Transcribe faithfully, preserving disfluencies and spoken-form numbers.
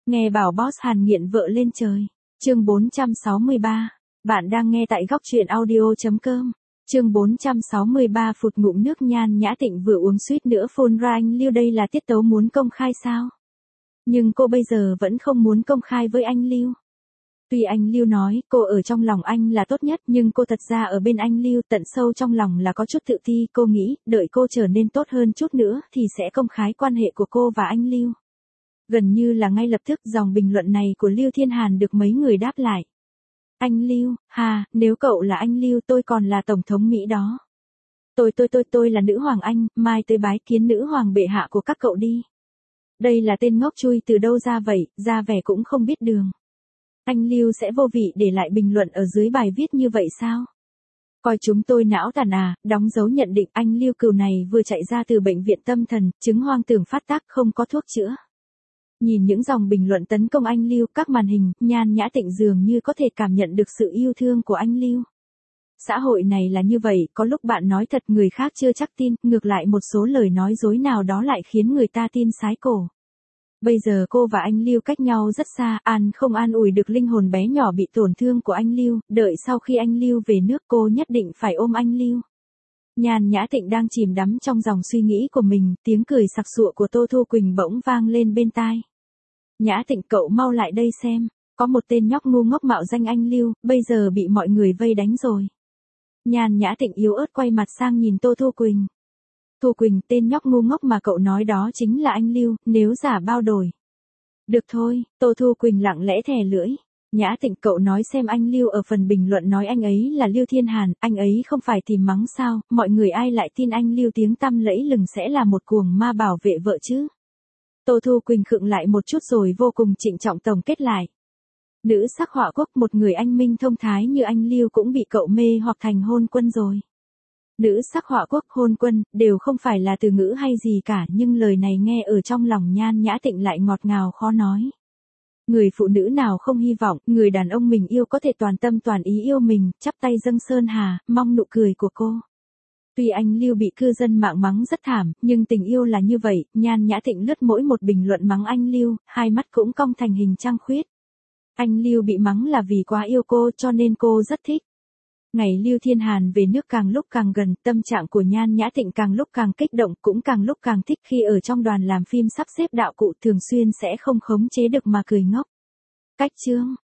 Nghe bảo boss Hàn nghiện vợ lên trời. Chương bốn trăm sáu mươi ba. Bạn đang nghe tại góc truyện audio.com. Chương bốn trăm sáu mươi ba phụt ngụm nước Nhan Nhã Tịnh vừa uống suýt nữa phun ra anh Lưu, đây là tiết tấu muốn công khai sao? Nhưng cô bây giờ vẫn không muốn công khai với anh Lưu. Tuy anh Lưu nói cô ở trong lòng anh là tốt nhất, nhưng cô thật ra ở bên anh Lưu tận sâu trong lòng là có chút tự ti. Cô nghĩ đợi cô trở nên tốt hơn chút nữa thì sẽ công khai quan hệ của cô và anh Lưu. Gần như là ngay lập tức dòng bình luận này của Lưu Thiên Hàn được mấy người đáp lại. Anh Lưu, hà, nếu cậu là anh Lưu tôi còn là tổng thống Mỹ đó. Tôi tôi tôi tôi là nữ hoàng Anh, mai tới bái kiến nữ hoàng bệ hạ của các cậu đi. Đây là tên ngốc chui từ đâu ra vậy, ra vẻ cũng không biết đường. Anh Lưu sẽ vô vị để lại bình luận ở dưới bài viết như vậy sao? Coi chúng tôi não tàn à, đóng dấu nhận định anh Lưu cừu này vừa chạy ra từ bệnh viện tâm thần, chứng hoang tưởng phát tác không có thuốc chữa. Nhìn những dòng bình luận tấn công anh Lưu, các màn hình, Nhan Nhã Tịnh dường như có thể cảm nhận được sự yêu thương của anh Lưu. Xã hội này là như vậy, có lúc bạn nói thật người khác chưa chắc tin, ngược lại một số lời nói dối nào đó lại khiến người ta tin sái cổ. Bây giờ cô và anh Lưu cách nhau rất xa, an không an ủi được linh hồn bé nhỏ bị tổn thương của anh Lưu, đợi sau khi anh Lưu về nước cô nhất định phải ôm anh Lưu. Nhan Nhã Tịnh đang chìm đắm trong dòng suy nghĩ của mình, tiếng cười sặc sụa của Tô Thu Quỳnh bỗng vang lên bên tai. Nhã Tịnh cậu mau lại đây xem, có một tên nhóc ngu ngốc mạo danh anh Lưu, bây giờ bị mọi người vây đánh rồi. Nhan Nhã Tịnh yếu ớt quay mặt sang nhìn Tô Thu Quỳnh. Thu Quỳnh, tên nhóc ngu ngốc mà cậu nói đó chính là anh Lưu, nếu giả bao đổi. Được thôi, Tô Thu Quỳnh lặng lẽ thè lưỡi. Nhã Tịnh cậu nói xem anh Lưu ở phần bình luận nói anh ấy là Lưu Thiên Hàn, anh ấy không phải tìm mắng sao, mọi người ai lại tin anh Lưu tiếng tăm lẫy lừng sẽ là một cuồng ma bảo vệ vợ chứ. Tô Thu Quỳnh khựng lại một chút rồi vô cùng trịnh trọng tổng kết lại. Nữ sắc họa quốc, một người anh minh thông thái như anh Lưu cũng bị cậu mê hoặc thành hôn quân rồi. Nữ sắc họa quốc, hôn quân, đều không phải là từ ngữ hay gì cả, nhưng lời này nghe ở trong lòng Nhan Nhã Tịnh lại ngọt ngào khó nói. Người phụ nữ nào không hy vọng, người đàn ông mình yêu có thể toàn tâm toàn ý yêu mình, chắp tay dâng sơn hà, mong nụ cười của cô. Tuy anh Lưu bị cư dân mạng mắng rất thảm, nhưng tình yêu là như vậy, Nhan Nhã Tịnh lướt mỗi một bình luận mắng anh Lưu, hai mắt cũng cong thành hình trăng khuyết. Anh Lưu bị mắng là vì quá yêu cô cho nên cô rất thích. Ngày Lưu Thiên Hàn về nước càng lúc càng gần, tâm trạng của Nhan Nhã Tịnh càng lúc càng kích động, cũng càng lúc càng thích khi ở trong đoàn làm phim sắp xếp đạo cụ thường xuyên sẽ không khống chế được mà cười ngốc. Cách chương